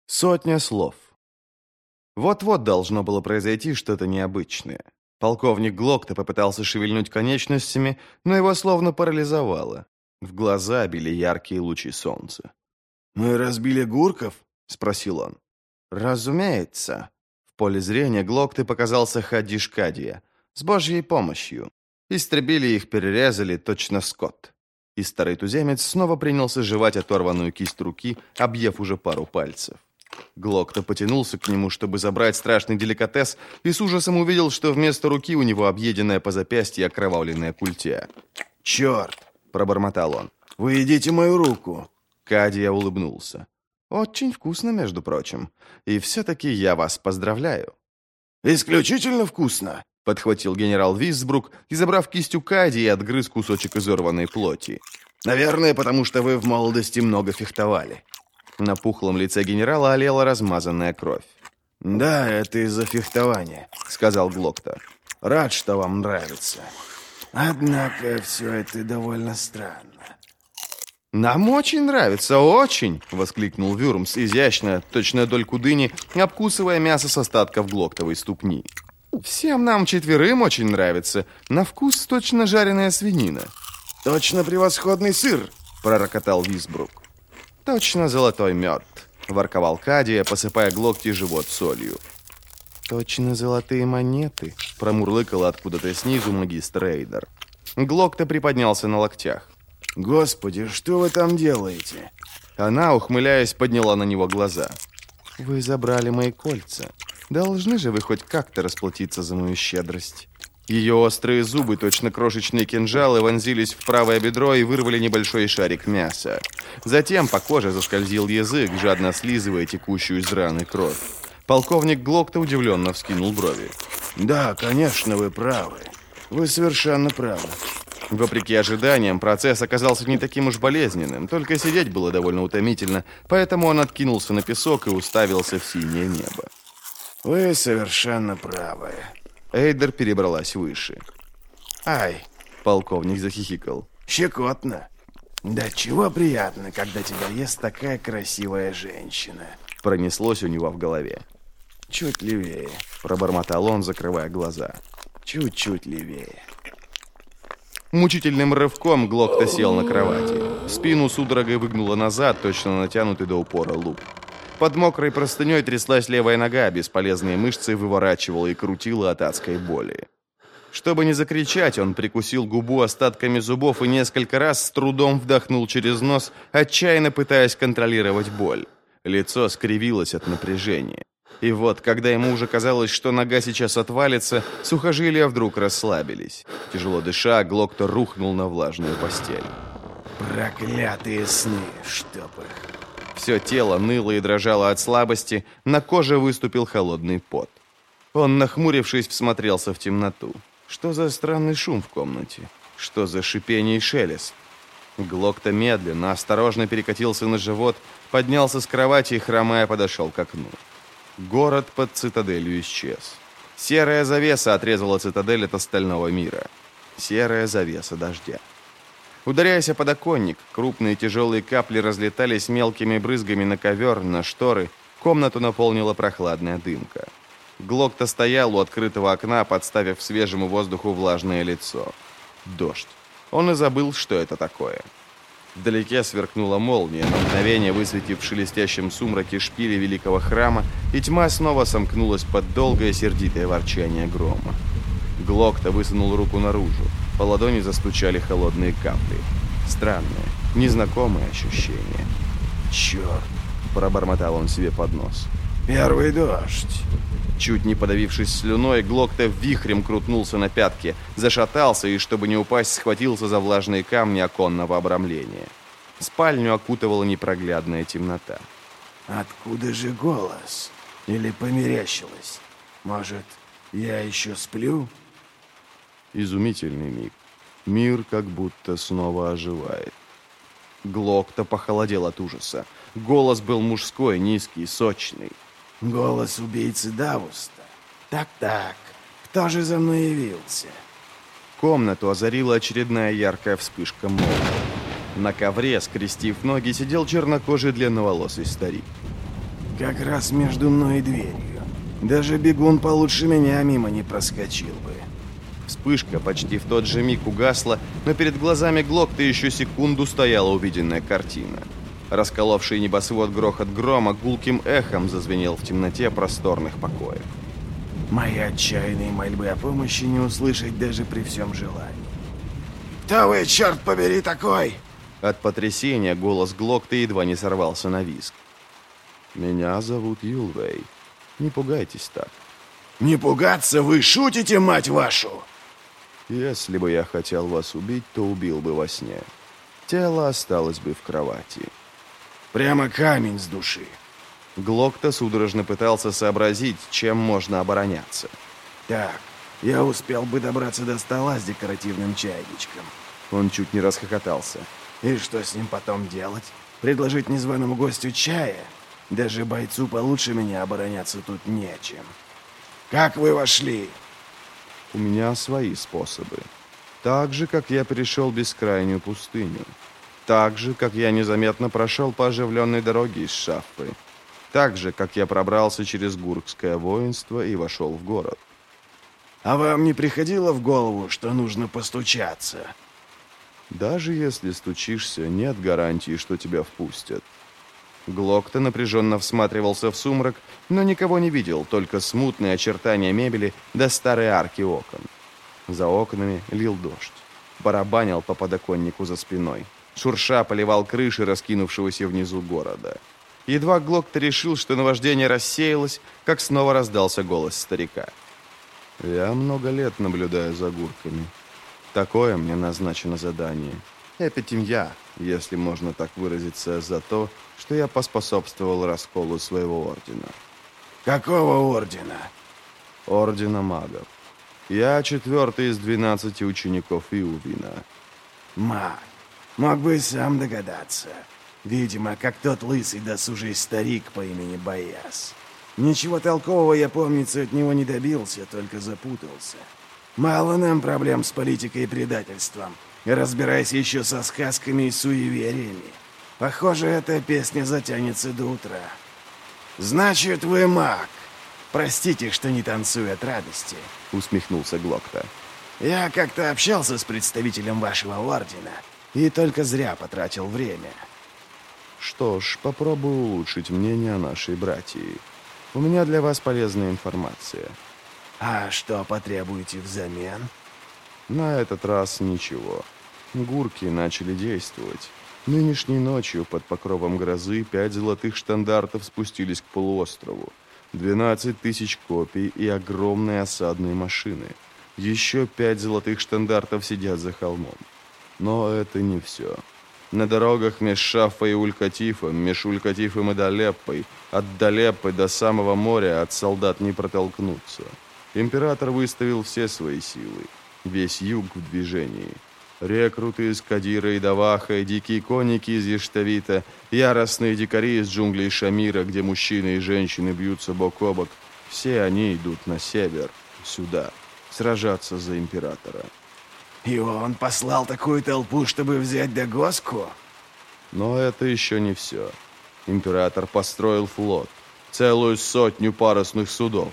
Сотня слов. Вот-вот должно было произойти что-то необычное. Полковник Глокта попытался шевельнуть конечностями, но его словно парализовало. В глаза били яркие лучи солнца. «Мы разбили Гурков?» — спросил он. «Разумеется». В поле зрения Глокты показался Хадиш Кадия. С Божьей помощью. Истребили их, перерезали, точно скот. И старый туземец снова принялся жевать оторванную кисть руки, объев уже пару пальцев. Глокта потянулся к нему, чтобы забрать страшный деликатес, и с ужасом увидел, что вместо руки у него объеденная по запястье окровавленная культя. «Черт!» — пробормотал он. «Вы едите мою руку!» Кадия улыбнулся. «Очень вкусно, между прочим. И все-таки я вас поздравляю». «Исключительно вкусно!» — подхватил генерал Висбрук и, забрав кисть у Кадии, отгрыз кусочек изорванной плоти. «Наверное, потому что вы в молодости много фехтовали». На пухлом лице генерала олела размазанная кровь. «Да, это из-за фехтования», — сказал Глокта. «Рад, что вам нравится. Однако все это довольно странно». «Нам очень нравится, очень!» — воскликнул Вюрмс, изящно, точно дольку дыни, обкусывая мясо с остатков глоктовой ступни. «Всем нам четверым очень нравится. На вкус точно жареная свинина». «Точно превосходный сыр!» — пророкотал Висбрук. «Точно золотой мед», — ворковал Кадия, посыпая Глокте живот солью. «Точно золотые монеты», — промурлыкала откуда-то снизу магистр Эйдер. Глокта приподнялся на локтях. «Господи, что вы там делаете?» Она, ухмыляясь, подняла на него глаза. «Вы забрали мои кольца. Должны же вы хоть как-то расплатиться за мою щедрость». Ее острые зубы, точно крошечные кинжалы, вонзились в правое бедро и вырвали небольшой шарик мяса. Затем по коже заскользил язык, жадно слизывая текущую из раны кровь. Полковник Глокта удивленно вскинул брови. «Да, конечно, вы правы. Вы совершенно правы». Вопреки ожиданиям, процесс оказался не таким уж болезненным, только сидеть было довольно утомительно, поэтому он откинулся на песок и уставился в синее небо. «Вы совершенно правы». Эйдер перебралась выше. «Ай!» — полковник захихикал. «Щекотно. Да чего приятно, когда тебя ест такая красивая женщина». Пронеслось у него в голове. «Чуть левее», — пробормотал он, закрывая глаза. «Чуть-чуть левее». Мучительным рывком Глокта сел на кровати. Спину судорогой выгнуло назад, точно натянутый до упора лук. Под мокрой простыней тряслась левая нога, бесполезные мышцы выворачивала и крутила от адской боли. Чтобы не закричать, он прикусил губу остатками зубов и несколько раз с трудом вдохнул через нос, отчаянно пытаясь контролировать боль. Лицо скривилось от напряжения. И вот, когда ему уже казалось, что нога сейчас отвалится, сухожилия вдруг расслабились. Тяжело дыша, Глокта рухнул на влажную постель. «Проклятые сны, чтоб их!» Все тело ныло и дрожало от слабости, на коже выступил холодный пот. Он, нахмурившись, всмотрелся в темноту. Что за странный шум в комнате? Что за шипение и шелест? Глокта медленно, осторожно перекатился на живот, поднялся с кровати и, хромая, подошел к окну. Город под цитаделью исчез. Серая завеса отрезала цитадель от остального мира. Серая завеса дождя. Ударяясь о подоконник, крупные тяжелые капли разлетались мелкими брызгами на ковер, на шторы. Комнату наполнила прохладная дымка. Глокта стоял у открытого окна, подставив свежему воздуху влажное лицо. Дождь. Он и забыл, что это такое. Вдалеке сверкнула молния, на мгновение высветив в шелестящем сумраке шпили великого храма, и тьма снова сомкнулась под долгое сердитое ворчание грома. Глокта высунул руку наружу. По ладони застучали холодные капли. Странное, незнакомое ощущение. «Черт!» — пробормотал он себе под нос. «Первый дождь!» Чуть не подавившись слюной, Глокта вихрем крутнулся на пятки, зашатался и, чтобы не упасть, схватился за влажные камни оконного обрамления. Спальню окутывала непроглядная темнота. «Откуда же голос? Или померещилось? Может, я еще сплю?» Изумительный миг. Мир как будто снова оживает. Глокта похолодел от ужаса. Голос был мужской, низкий, сочный. «Голос убийцы Давуста. Так-так, кто же за мной явился?» Комнату озарила очередная яркая вспышка молнии. На ковре, скрестив ноги, сидел чернокожий длинноволосый старик. как раз между мной и дверью. Даже бегун получше меня мимо не проскочил бы. Вспышка почти в тот же миг угасла, но перед глазами Глокта еще секунду стояла увиденная картина. Расколовший небосвод грохот грома гулким эхом зазвенел в темноте просторных покоев. Мои отчаянные мольбы о помощи не услышать даже при всем желании. «Кто вы, черт побери, такой?» От потрясения голос Глокта едва не сорвался на визг. «Меня зовут Юлвей. Не пугайтесь так». «Не пугаться, вы шутите, мать вашу!» «Если бы я хотел вас убить, то убил бы во сне. Тело осталось бы в кровати». «Прямо камень с души». Глокта судорожно пытался сообразить, чем можно обороняться. «Так, я успел бы добраться до стола с декоративным чайничком». Он чуть не расхохотался. «И что с ним потом делать? Предложить незваному гостю чая? Даже бойцу получше меня обороняться тут нечем. Как вы вошли?» У меня свои способы. Так же, как я перешел бескрайнюю пустыню. Так же, как я незаметно прошел по оживленной дороге из Шаффы. Так же, как я пробрался через гуркское воинство и вошел в город. «А вам не приходило в голову, что нужно постучаться?» Даже если стучишься, нет гарантии, что тебя впустят. Глокта напряженно всматривался в сумрак, но никого не видел, только смутные очертания мебели да старые арки окон. За окнами лил дождь. Барабанил по подоконнику за спиной. Шурша поливал крыши раскинувшегося внизу города. Едва Глокта решил, что наваждение рассеялось, как снова раздался голос старика. «Я много лет наблюдаю за гурками. Такое мне назначено задание. Эпитемья, если можно так выразиться, за то, что я поспособствовал расколу своего ордена». «Какого ордена?» «Ордена магов. Я 4-й из 12 учеников Иувина». «Маг. Мог бы и сам догадаться. Видимо, как тот лысый досужий старик по имени Бояс. Ничего толкового я, помнится, от него не добился, только запутался. Мало нам проблем с политикой и предательством. Разбирайся еще со сказками и суевериями. Похоже, эта песня затянется до утра. Значит, вы маг. Простите, что не танцую от радости», — усмехнулся Глокта. «Я как-то общался с представителем вашего ордена и только зря потратил время». «Что ж, попробую улучшить мнение о нашей братии. У меня для вас полезная информация». «А что потребуете взамен?» На этот раз ничего. Гурки начали действовать. Нынешней ночью под покровом грозы 5 золотых штандартов спустились к полуострову. 12 тысяч копий и огромные осадные машины. Еще 5 золотых штандартов сидят за холмом. Но это не все. На дорогах меж Шаффой и Улькатифом, меж Улькатифом и Далеппой, от Далеппы до самого моря от солдат не протолкнуться. Император выставил все свои силы. Весь юг в движении. Рекруты из Кадира и Даваха, дикие конники из Ештавита, яростные дикари из джунглей Шамира, где мужчины и женщины бьются бок о бок. Все они идут на север, сюда, сражаться за императора. «И он послал такую толпу, чтобы взять Дагоску?» Но это еще не все. Император построил флот. Целую 100 парусных судов.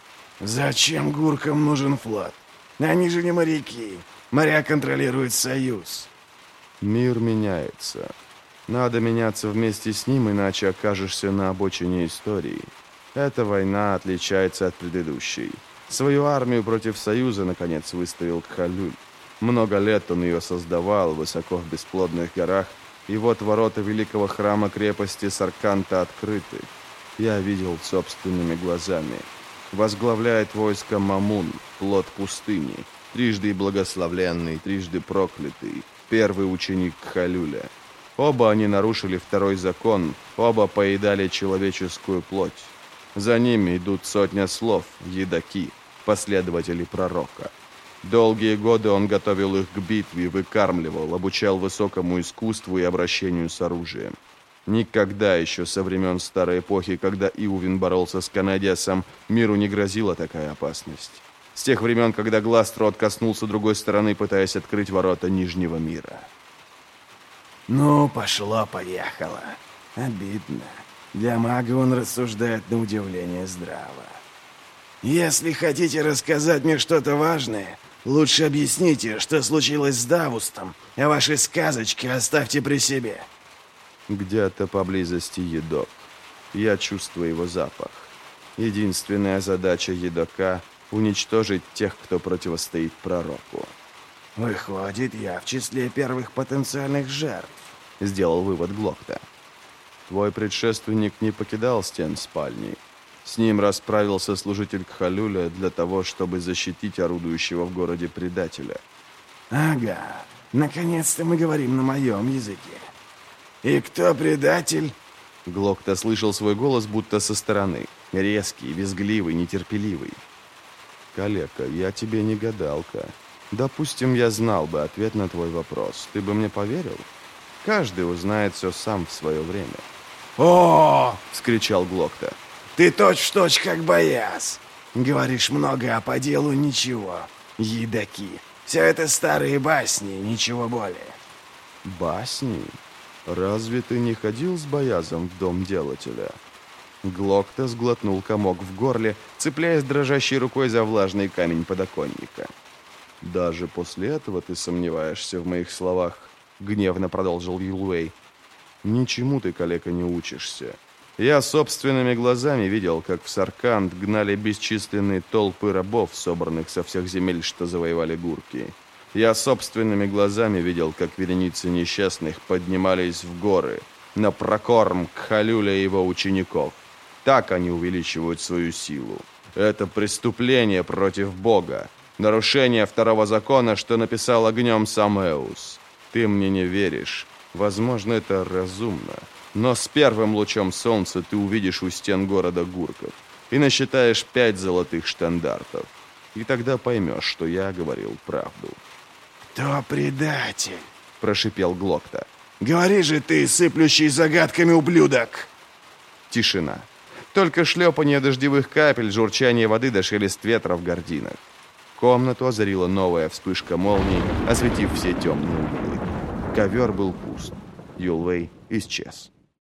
«Зачем гуркам нужен флот? Они же не моряки. Моря контролирует Союз». Мир меняется. Надо меняться вместе с ним, иначе окажешься на обочине истории. Эта война отличается от предыдущей. Свою армию против Союза, наконец, выставил Кхалюль. Много лет он ее создавал высоко в бесплодных горах, и вот ворота великого храма крепости Сарканта открыты. Я видел собственными глазами. Возглавляет войско Мамун, плод пустыни, трижды благословленный, трижды проклятый, первый ученик Кхалюля. Оба они нарушили второй закон, оба поедали человеческую плоть. За ними идут 100 слов, едоки, последователи пророка. Долгие годы он готовил их к битве, выкармливал, обучал высокому искусству и обращению с оружием. Никогда еще со времен Старой Эпохи, когда Иувин боролся с Канадиасом, миру не грозила такая опасность. С тех времен, когда Гластрод коснулся другой стороны, пытаясь открыть ворота Нижнего мира. «Ну, пошло-поехало. Обидно. Для мага он рассуждает на удивление здраво. Если хотите рассказать мне что-то важное, лучше объясните, что случилось с Давустом, а ваши сказочки оставьте при себе. Где-то поблизости едок. Я чувствую его запах. Единственная задача едока — уничтожить тех, кто противостоит пророку. Выходит, я в числе первых потенциальных жертв, Сделал вывод Глокта. Твой предшественник не покидал стен спальни. С ним расправился служитель Кхалюля для того, чтобы защитить орудующего в городе предателя. Ага, наконец-то мы говорим на моем языке. И кто предатель? Глокта слышал свой голос будто со стороны. Резкий, визгливый, нетерпеливый. Калека, я тебе не гадалка. Допустим, я знал бы ответ на твой вопрос. Ты бы мне поверил? Каждый узнает все сам в свое время. О! — вскричал Глокта. Ты точь-в-точь как Бояз. Говоришь много, а по делу ничего. Едоки. Все это старые басни, ничего более. Басни? Разве ты не ходил с Боязом в дом делателя? Глокта сглотнул комок в горле, цепляясь дрожащей рукой за влажный камень подоконника. «Даже после этого ты сомневаешься в моих словах», — гневно продолжил Юлуэй. «Ничему ты, калека, не учишься. Я собственными глазами видел, как в Сарканд гнали бесчисленные толпы рабов, собранных со всех земель, что завоевали гурки. Я собственными глазами видел, как вереницы несчастных поднимались в горы на прокорм Кхалюля и его учеников. Так они увеличивают свою силу. Это преступление против Бога, нарушение второго закона, что написал огнем сам Эус. Ты мне не веришь. Возможно, это разумно. Но с первым лучом солнца ты увидишь у стен города гурков и насчитаешь 5 золотых штандартов. И тогда поймешь, что я говорил правду. «Кто предатель?» — прошипел Глокта. «Говори же ты, сыплющий загадками ублюдок!» Тишина. Только шлепанье дождевых капель, журчание воды да шелест ветра в гардинах. Комнату озарила новая вспышка молний, осветив все темные углы. Ковер был пуст. Юлвей исчез.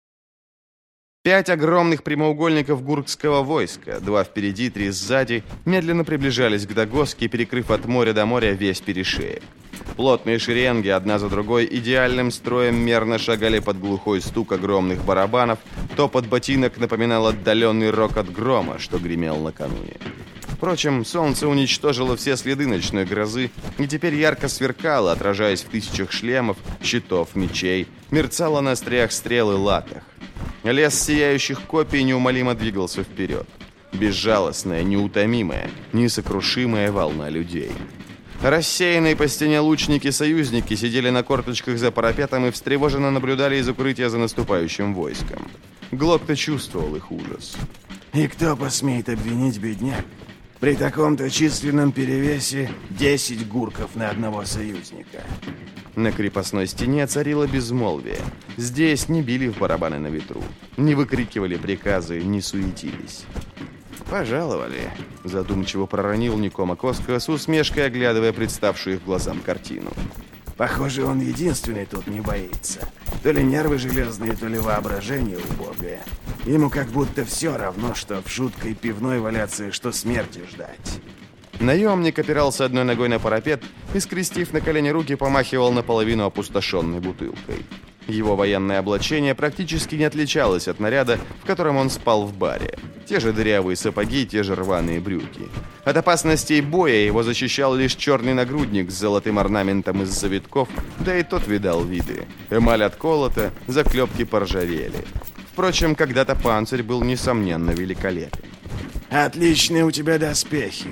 5 огромных прямоугольников гуркского войска, 2 впереди, 3 сзади, медленно приближались к Дагоске, перекрыв от моря до моря весь перешеек. Плотные шеренги, одна за другой, идеальным строем мерно шагали под глухой стук огромных барабанов, топот ботинок напоминал отдаленный рокот грома, что гремел накануне. Впрочем, солнце уничтожило все следы ночной грозы и теперь ярко сверкало, отражаясь в тысячах шлемов, щитов, мечей, мерцало на остриях стрел и латах. Лес сияющих копий неумолимо двигался вперед. Безжалостная, неутомимая, несокрушимая волна людей. Рассеянные по стене лучники-союзники сидели на корточках за парапетом и встревоженно наблюдали из укрытия за наступающим войском. Глокта чувствовал их ужас. «И кто посмеет обвинить бедняк? При таком-то численном перевесе 10 гурков на одного союзника». На крепостной стене царило безмолвие. Здесь не били в барабаны на ветру, не выкрикивали приказы, не суетились. «Пожаловали», — задумчиво проронил Никома Коска, с усмешкой оглядывая представшую их глазам картину. «Похоже, он единственный тут не боится. То ли нервы железные, то ли воображение убогое. Ему как будто все равно, что в жуткой пивной валяться, что смерти ждать». Наемник опирался одной ногой на парапет и, скрестив на колени руки, помахивал наполовину опустошенной бутылкой. Его военное облачение практически не отличалось от наряда, в котором он спал в баре. Те же дырявые сапоги, те же рваные брюки. От опасностей боя его защищал лишь черный нагрудник с золотым орнаментом из завитков, да и тот видал виды. Эмаль отколота, заклепки поржавели. Впрочем, когда-то панцирь был, несомненно, великолепен. «Отличные у тебя доспехи».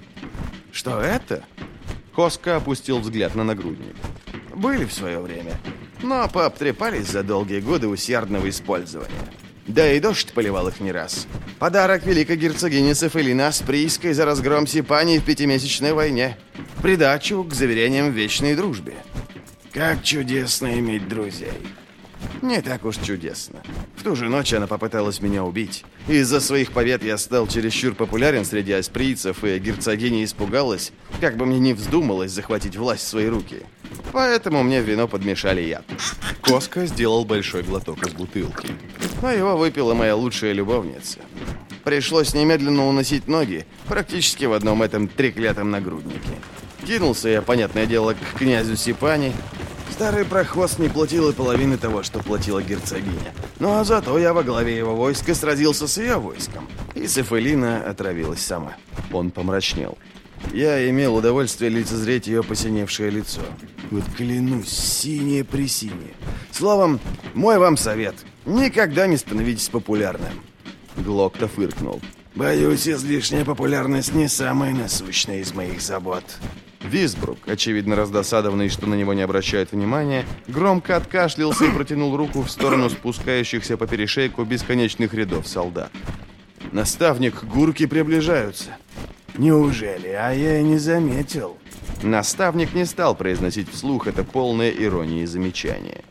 «Что это?» Коска опустил взгляд на нагрудник. «Были в свое время, но пообтрепались за долгие годы усердного использования. Да и дождь поливал их не раз. Подарок великой герцогине Цефелины Асприйской за разгром Сипании в 5-месячной войне. В придачу к заверениям в вечной дружбе. Как чудесно иметь друзей». «Не так уж чудесно. В ту же ночь она попыталась меня убить. Из-за своих побед я стал чересчур популярен среди асприйцев, и герцогиня испугалась, как бы мне не вздумалось захватить власть в свои руки. Поэтому мне в вино подмешали яд». Коска сделал большой глоток из бутылки. а его выпила моя лучшая любовница. Пришлось немедленно уносить ноги, практически в одном этом треклятом нагруднике. Кинулся я, понятное дело, к князю Сипани. Старый прохвост не платил и половины того, что платила герцогиня. Но зато я во главе его войска сразился с ее войском. И Сефелина отравилась сама. Он помрачнел. Я имел удовольствие лицезреть ее посиневшее лицо. Вот клянусь, синее-пресинее. Словом, мой вам совет. Никогда не становитесь популярным. Глокта фыркнул. Боюсь, излишняя популярность не самая насущная из моих забот. Висбрук, очевидно раздосадованный, что на него не обращают внимания, громко откашлялся и протянул руку в сторону спускающихся по перешейку бесконечных рядов солдат. Наставник, гурки приближаются. Неужели? А я и не заметил. Наставник не стал произносить вслух это полное иронии замечание.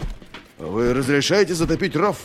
Вы разрешаете затопить ров?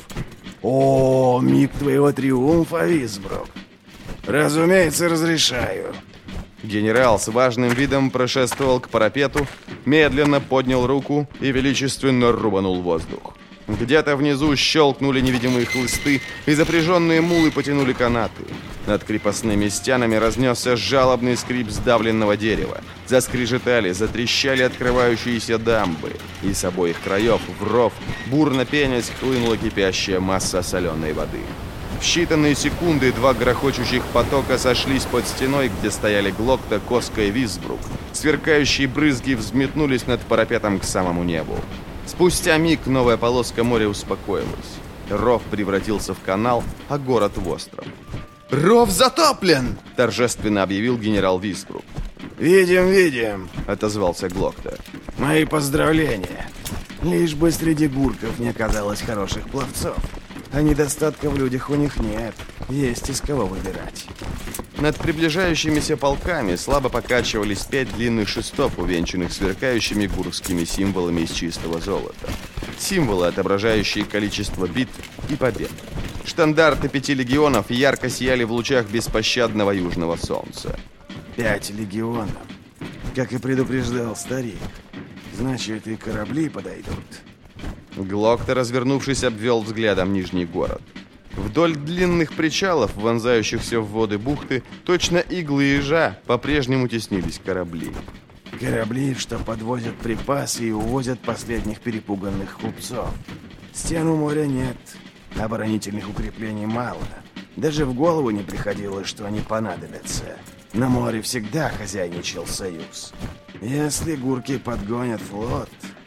О, миг твоего триумфа, Висбрук. Разумеется, разрешаю. Генерал с важным видом прошествовал к парапету, медленно поднял руку и величественно рубанул воздух. Где-то внизу щелкнули невидимые хлысты, и запряженные мулы потянули канаты. Над крепостными стенами разнесся жалобный скрип сдавленного дерева. Заскрежетали, затрещали открывающиеся дамбы, и с обоих краев в ров, бурно пенясь, хлынула кипящая масса соленой воды. В считанные секунды два грохочущих потока сошлись под стеной, где стояли Глокта, Коска и Висбрук. Сверкающие брызги взметнулись над парапетом к самому небу. Спустя миг новая полоска моря успокоилась. Ров превратился в канал, а город в остров. «Ров затоплен!» – торжественно объявил генерал Висбрук. «Видим, видим!» – отозвался Глокта. «Мои поздравления! Лишь бы среди гурков не оказалось хороших пловцов. А недостатка в людях у них нет. Есть из кого выбирать». Над приближающимися полками слабо покачивались 5 длинных шестов, увенчанных сверкающими гурскими символами из чистого золота. Символы, отображающие количество битв и побед. Штандарты 5 легионов ярко сияли в лучах беспощадного южного солнца. 5 легионов. Как и предупреждал старик. Значит, и корабли подойдут. Глокта, развернувшись, обвел взглядом нижний город. Вдоль длинных причалов, вонзающихся в воды бухты, точно иглы ежа, по-прежнему теснились корабли. Корабли, что подвозят припасы и увозят последних перепуганных купцов. Стен у моря нет, оборонительных укреплений мало. Даже в голову не приходило, что они понадобятся. На море всегда хозяйничал союз. Если гурки подгонят флот...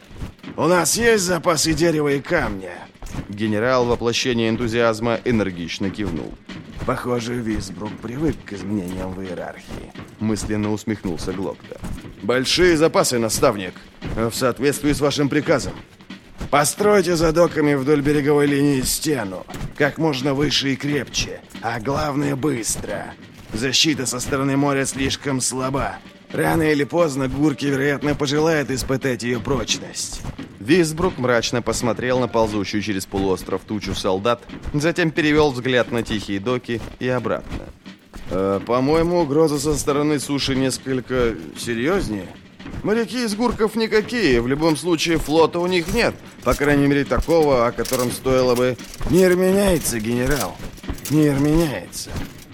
У нас есть запасы дерева и камня. Генерал, воплощение энтузиазма, энергично кивнул. Похоже, Висбрук привык к изменениям в иерархии. Мысленно усмехнулся Глокта. Большие запасы, наставник. В соответствии с вашим приказом. Постройте за доками вдоль береговой линии стену. Как можно выше и крепче. А главное, быстро. Защита со стороны моря слишком слаба. Рано или поздно гурки, вероятно, пожелают испытать ее прочность. Висбрук мрачно посмотрел на ползущую через полуостров тучу солдат, затем перевел взгляд на тихие доки и обратно. По-моему, угроза со стороны суши несколько серьезнее. Моряки из гурков никакие, в любом случае флота у них нет. По крайней мере, такого, о котором стоило бы... Мир меняется, генерал. Мир меняется.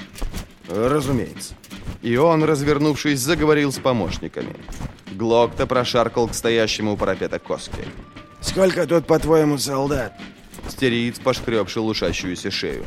Разумеется. И он, развернувшись, заговорил с помощниками. Глокта прошаркал к стоящему у парапета Коске. «Сколько тут, по-твоему, солдат?» Стериец пошкреб шелушащуюся шею.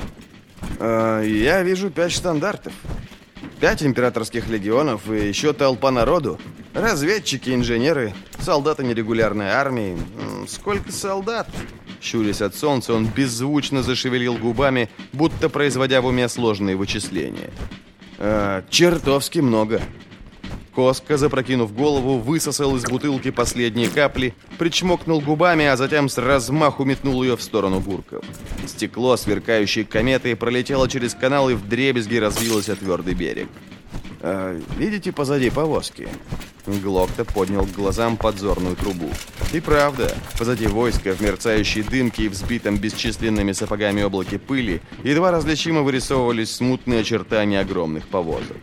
«Я вижу 5 штандартов. 5 императорских легионов и еще толпа народу. Разведчики, инженеры, солдаты нерегулярной армии. Сколько солдат?» Щурясь от солнца, он беззвучно зашевелил губами, будто производя в уме сложные вычисления. «Чертовски много». Коска, запрокинув голову, высосал из бутылки последние капли, причмокнул губами, а затем с размаху метнул ее в сторону гурков. Стекло, сверкающей кометой, пролетело через канал и вдребезги разбилось о твердый берег. «Видите позади повозки?» Глокта поднял к глазам подзорную трубу. И правда, позади войска, в мерцающей дымке и взбитом бесчисленными сапогами облаке пыли, едва различимо вырисовывались смутные очертания огромных повозок.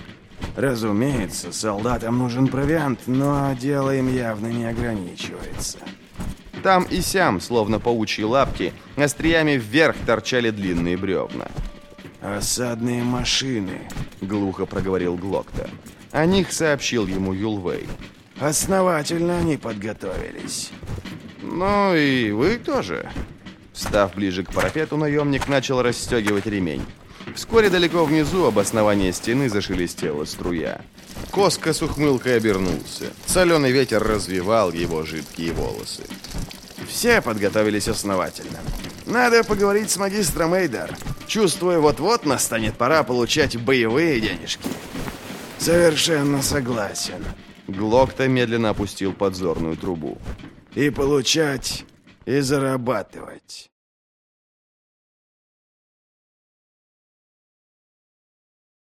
Разумеется, солдатам нужен провиант, но дело им явно не ограничивается. Там и сям, словно паучьи лапки, остриями вверх торчали длинные бревна. «Осадные машины», — глухо проговорил Глокта. О них сообщил ему Юлвей. «Основательно они подготовились». «Ну и вы тоже». Став ближе к парапету, наемник начал расстегивать ремень. Вскоре далеко внизу об основание стены зашелестела струя. Коска с ухмылкой обернулся. Соленый ветер развивал его жидкие волосы. «Все подготовились основательно. Надо поговорить с магистром Эйдар. Чувствую, вот-вот настанет пора получать боевые денежки». «Совершенно согласен». Глокта медленно опустил подзорную трубу. «И получать, и зарабатывать».